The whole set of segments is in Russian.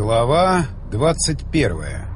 Глава 21.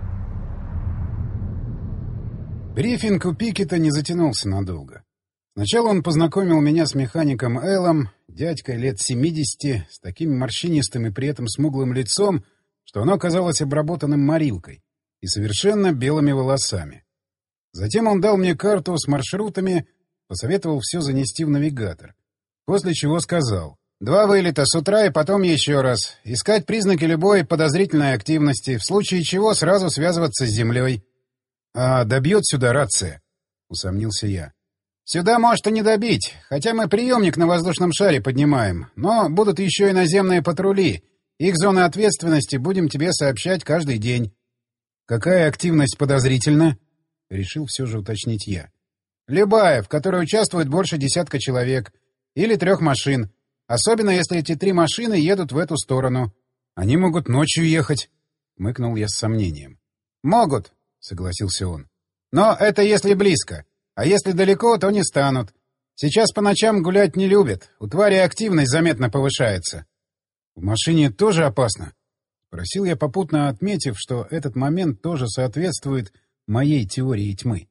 Брифинг у Пикета не затянулся надолго. Сначала он познакомил меня с механиком Эллом, дядькой лет 70, с таким морщинистым и при этом смуглым лицом, что оно казалось обработанным морилкой, и совершенно белыми волосами. Затем он дал мне карту с маршрутами, посоветовал все занести в навигатор, после чего сказал: 2 вылета с утра и потом еще раз. Искать признаки любой подозрительной активности, в случае чего сразу связываться с землей. — А добьет сюда рация? — усомнился я. — Сюда может и не добить, хотя мы приемник на воздушном шаре поднимаем, но будут еще и наземные патрули. Их зоны ответственности будем тебе сообщать каждый день. — Какая активность подозрительна? — решил все же уточнить я. — Любая, в которой участвует больше 10 человек. Или 3 машин. Особенно, если эти 3 машины едут в эту сторону. — Они могут ночью ехать, — мыкнул я с сомнением. — Могут, — согласился он. — Но это если близко. А если далеко, то не станут. Сейчас по ночам гулять не любят. У твари активность заметно повышается. — В машине тоже опасно? — спросил я, попутно отметив, что этот момент тоже соответствует моей теории тьмы.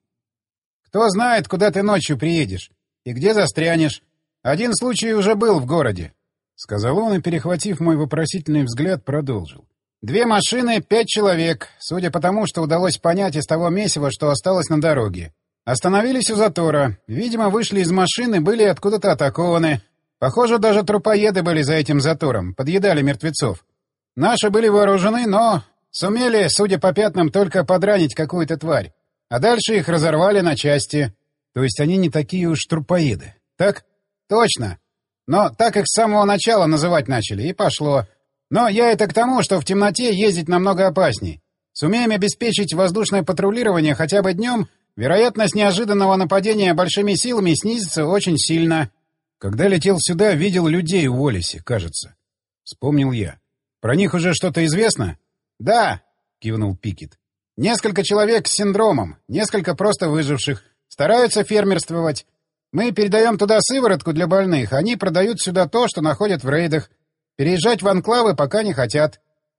— Кто знает, куда ты ночью приедешь и где застрянешь. Один случай уже был в городе, — сказал он и, перехватив мой вопросительный взгляд, продолжил. 2 машины, 5 человек, судя по тому, что удалось понять из того месива, что осталось на дороге. Остановились у затора. Видимо, вышли из машины, были откуда-то атакованы. Похоже, даже трупоеды были за этим затором, подъедали мертвецов. Наши были вооружены, но сумели, судя по пятнам, только подранить какую-то тварь. А дальше их разорвали на части. То есть они не такие уж трупоеды, так? Точно. Но так их с самого начала называть начали, и пошло. Но я это к тому, что в темноте ездить намного опасней. Сумеем обеспечить воздушное патрулирование хотя бы днем, вероятность неожиданного нападения большими силами снизится очень сильно. Когда летел сюда, видел людей у Уоллеси, кажется. Вспомнил я. Про них уже что-то известно? Да, кивнул Пикет. Несколько человек с синдромом, несколько просто выживших. Стараются фермерствовать. Мы передаем туда сыворотку для больных, они продают сюда то, что находят в рейдах. Переезжать в анклавы пока не хотят.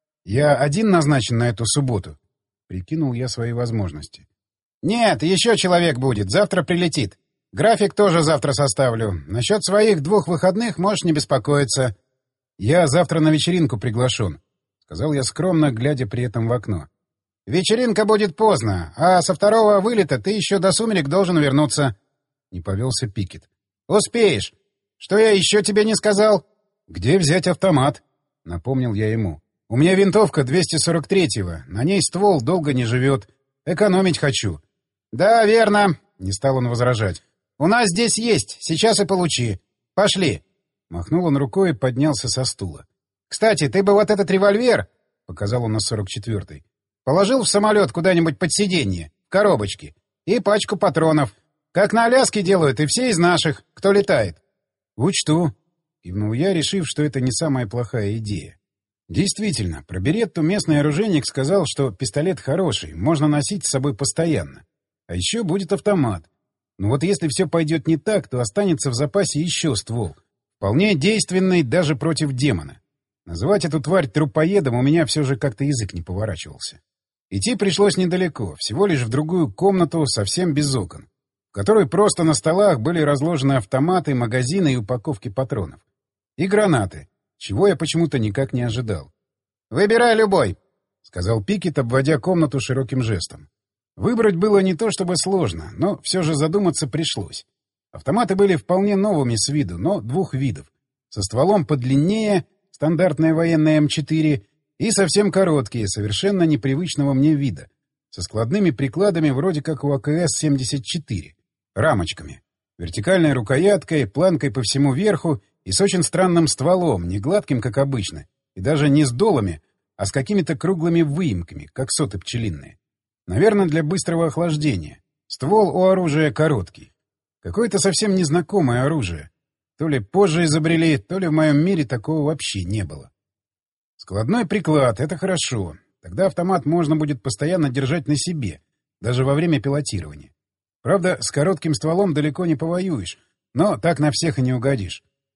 Я один назначен на эту субботу. Прикинул я свои возможности. Нет, еще человек будет, завтра прилетит. График тоже завтра составлю. Насчет своих 2 выходных можешь не беспокоиться. Я завтра на вечеринку приглашен, сказал я скромно, глядя при этом в окно. Вечеринка будет поздно, а со 2 вылета ты еще до сумерек должен вернуться. Не повелся Пикет. «Успеешь! Что я еще тебе не сказал?» «Где взять автомат?» — напомнил я ему. «У меня винтовка 243-го, на ней ствол долго не живет. Экономить хочу». «Да, верно», — не стал он возражать. «У нас здесь есть, сейчас и получи. Пошли». Махнул он рукой и поднялся со стула. «Кстати, ты бы вот этот револьвер», — показал он на 44-й, — «положил в самолет куда-нибудь под сиденье, в коробочке, и пачку патронов. Как на Аляске делают, и все из наших, кто летает». «Учту», — кивнул я, решив, что это не самая плохая идея. Действительно, про Беретту местный оружейник сказал, что пистолет хороший, можно носить с собой постоянно. А еще будет автомат. Но вот если все пойдет не так, то останется в запасе еще ствол. Вполне действенный даже против демона. Называть эту тварь трупоедом у меня все же как-то язык не поворачивался. Идти пришлось недалеко, всего лишь в другую комнату, совсем без окон, в которой просто на столах были разложены автоматы, магазины и упаковки патронов. И гранаты, чего я почему-то никак не ожидал. «Выбирай любой», — сказал Пикет, обводя комнату широким жестом. Выбрать было не то чтобы сложно, но все же задуматься пришлось. Автоматы были вполне новыми с виду, но 2 видов. Со стволом подлиннее, стандартная военная М4, и совсем короткие, совершенно непривычного мне вида, со складными прикладами вроде как у АКС-74. Рамочками, вертикальной рукояткой, планкой по всему верху и с очень странным стволом, не гладким, как обычно, и даже не с долами, а с какими-то круглыми выемками, как соты пчелиные. Наверное, для быстрого охлаждения. Ствол у оружия короткий. Какое-то совсем незнакомое оружие. То ли позже изобрели, то ли в моем мире такого вообще не было. Складной приклад — это хорошо. Тогда автомат можно будет постоянно держать на себе, даже во время пилотирования. Правда, с коротким стволом далеко не повоюешь, но так на всех и не угодишь.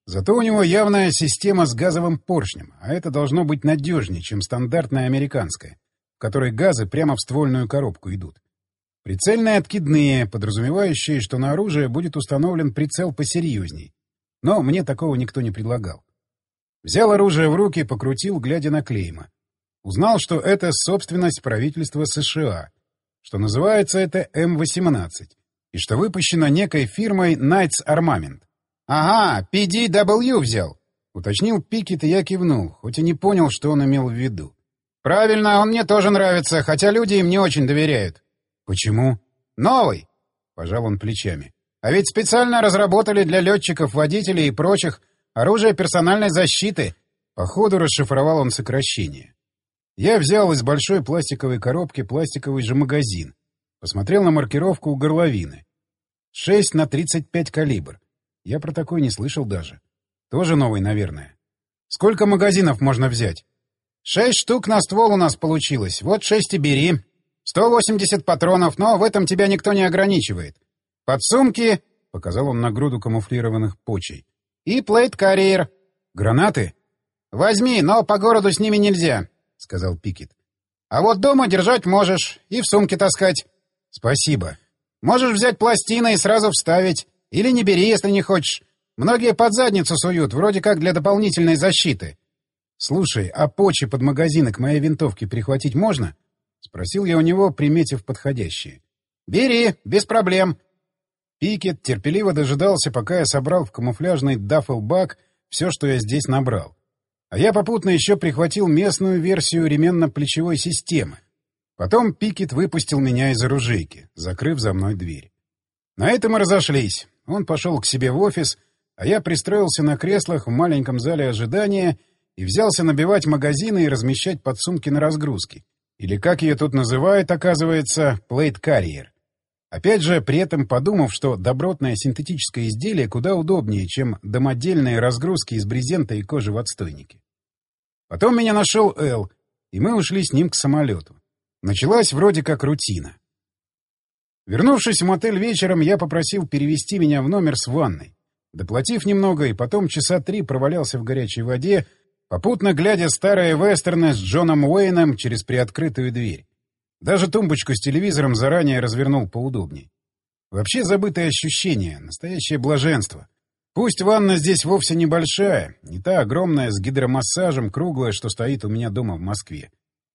Зато у него явная система с газовым поршнем, а это должно быть надежнее, чем стандартная американская, в которой газы прямо в ствольную коробку идут. Прицельные откидные, подразумевающие, что на оружие будет установлен прицел посерьезней. Но мне такого никто не предлагал. Взял оружие в руки, покрутил, глядя на клейма. Узнал, что это собственность правительства США, что называется это М-18, и что выпущено некой фирмой Knights Armament. «Ага, PDW взял», — уточнил Пикет, и я кивнул, хоть и не понял, что он имел в виду. «Правильно, он мне тоже нравится, хотя люди им не очень доверяют». «Почему?» «Новый», — пожал он плечами. «А ведь специально разработали для летчиков, водителей и прочих оружие персональной защиты». Походу расшифровал он сокращение. Я взял из большой пластиковой коробки пластиковый же магазин. Посмотрел на маркировку у горловины. 6х35 калибр. Я про такой не слышал даже. Тоже новый, наверное. Сколько магазинов можно взять? 6 штук на ствол у нас получилось. Вот 6 и бери. 180 патронов, но в этом тебя никто не ограничивает. Подсумки, — показал он на груду камуфлированных почей. И плейт-карьер. Гранаты? Возьми, но по городу с ними нельзя, — сказал Пикет. А вот дома держать можешь и в сумке таскать. Спасибо. Можешь взять пластины и сразу вставить. Или не бери, если не хочешь. Многие под задницу суют, вроде как для дополнительной защиты. Слушай, а почи под магазины к моей винтовке прихватить можно? Спросил я у него, приметив подходящие. Бери, без проблем. Пикет терпеливо дожидался, пока я собрал в камуфляжный даффел-бак все, что я здесь набрал. А я попутно еще прихватил местную версию ременно-плечевой системы. Потом Пикет выпустил меня из оружейки, закрыв за мной дверь. На этом мы разошлись. Он пошел к себе в офис, а я пристроился на креслах в маленьком зале ожидания и взялся набивать магазины и размещать подсумки на разгрузке. Или, как ее тут называют, оказывается, плейт-карьер. Опять же, при этом подумав, что добротное синтетическое изделие куда удобнее, чем домодельные разгрузки из брезента и кожи в отстойнике. Потом меня нашел Эл, и мы ушли с ним к самолету. Началась вроде как рутина. Вернувшись в мотель вечером, я попросил перевести меня в номер с ванной. Доплатив немного, и потом часа 3 провалялся в горячей воде, попутно глядя старые вестерны с Джоном Уэйном через приоткрытую дверь. Даже тумбочку с телевизором заранее развернул поудобней. Вообще забытое ощущение, настоящее блаженство. Пусть ванна здесь вовсе небольшая, не та огромная с гидромассажем, круглая, что стоит у меня дома в Москве.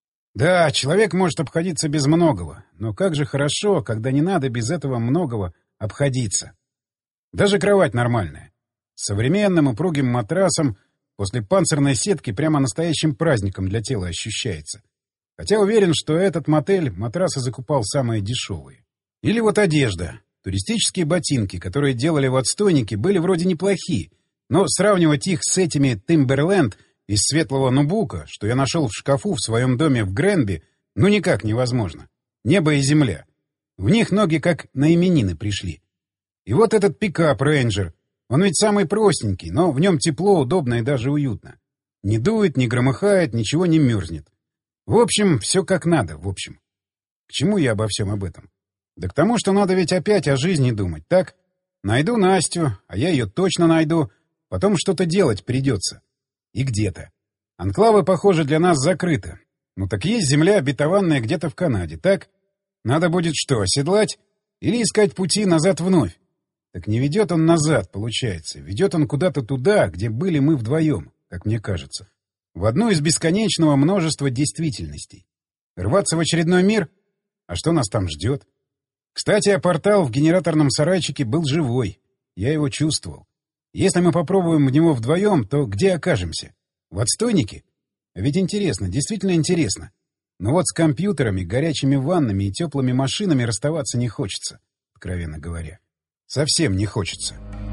Да, человек может обходиться без многого, но как же хорошо, когда не надо без этого многого обходиться. Даже кровать нормальная. С современным упругим матрасом после панцирной сетки прямо настоящим праздником для тела ощущается. Хотя уверен, что этот мотель матрасы закупал самые дешевые. Или вот одежда. Туристические ботинки, которые делали в отстойнике, были вроде неплохие, но сравнивать их с этими Timberland из светлого нубука, что я нашел в шкафу в своем доме в Гренби, ну никак невозможно. Небо и земля. В них ноги как на именины пришли. И вот этот пикап Рейнджер, он ведь самый простенький, но в нем тепло, удобно и даже уютно. Не дует, не громыхает, ничего не мерзнет. В общем, все как надо, в общем. К чему я обо всем об этом? Да к тому, что надо ведь опять о жизни думать, так? Найду Настю, а я ее точно найду, потом что-то делать придется. И где-то. Анклавы, похоже, для нас закрыты. Ну так есть земля обетованная где-то в Канаде, так? Надо будет что, оседлать? Или искать пути назад вновь? Так не ведет он назад, получается. Ведет он куда-то туда, где были мы вдвоем, как мне кажется. В одну из бесконечного множества действительностей. Рваться в очередной мир? А что нас там ждет? Кстати, а портал в генераторном сарайчике был живой. Я его чувствовал. Если мы попробуем в него вдвоем, то где окажемся? В отстойнике? Ведь интересно, действительно интересно. Но вот с компьютерами, горячими ваннами и теплыми машинами расставаться не хочется, откровенно говоря. Совсем не хочется.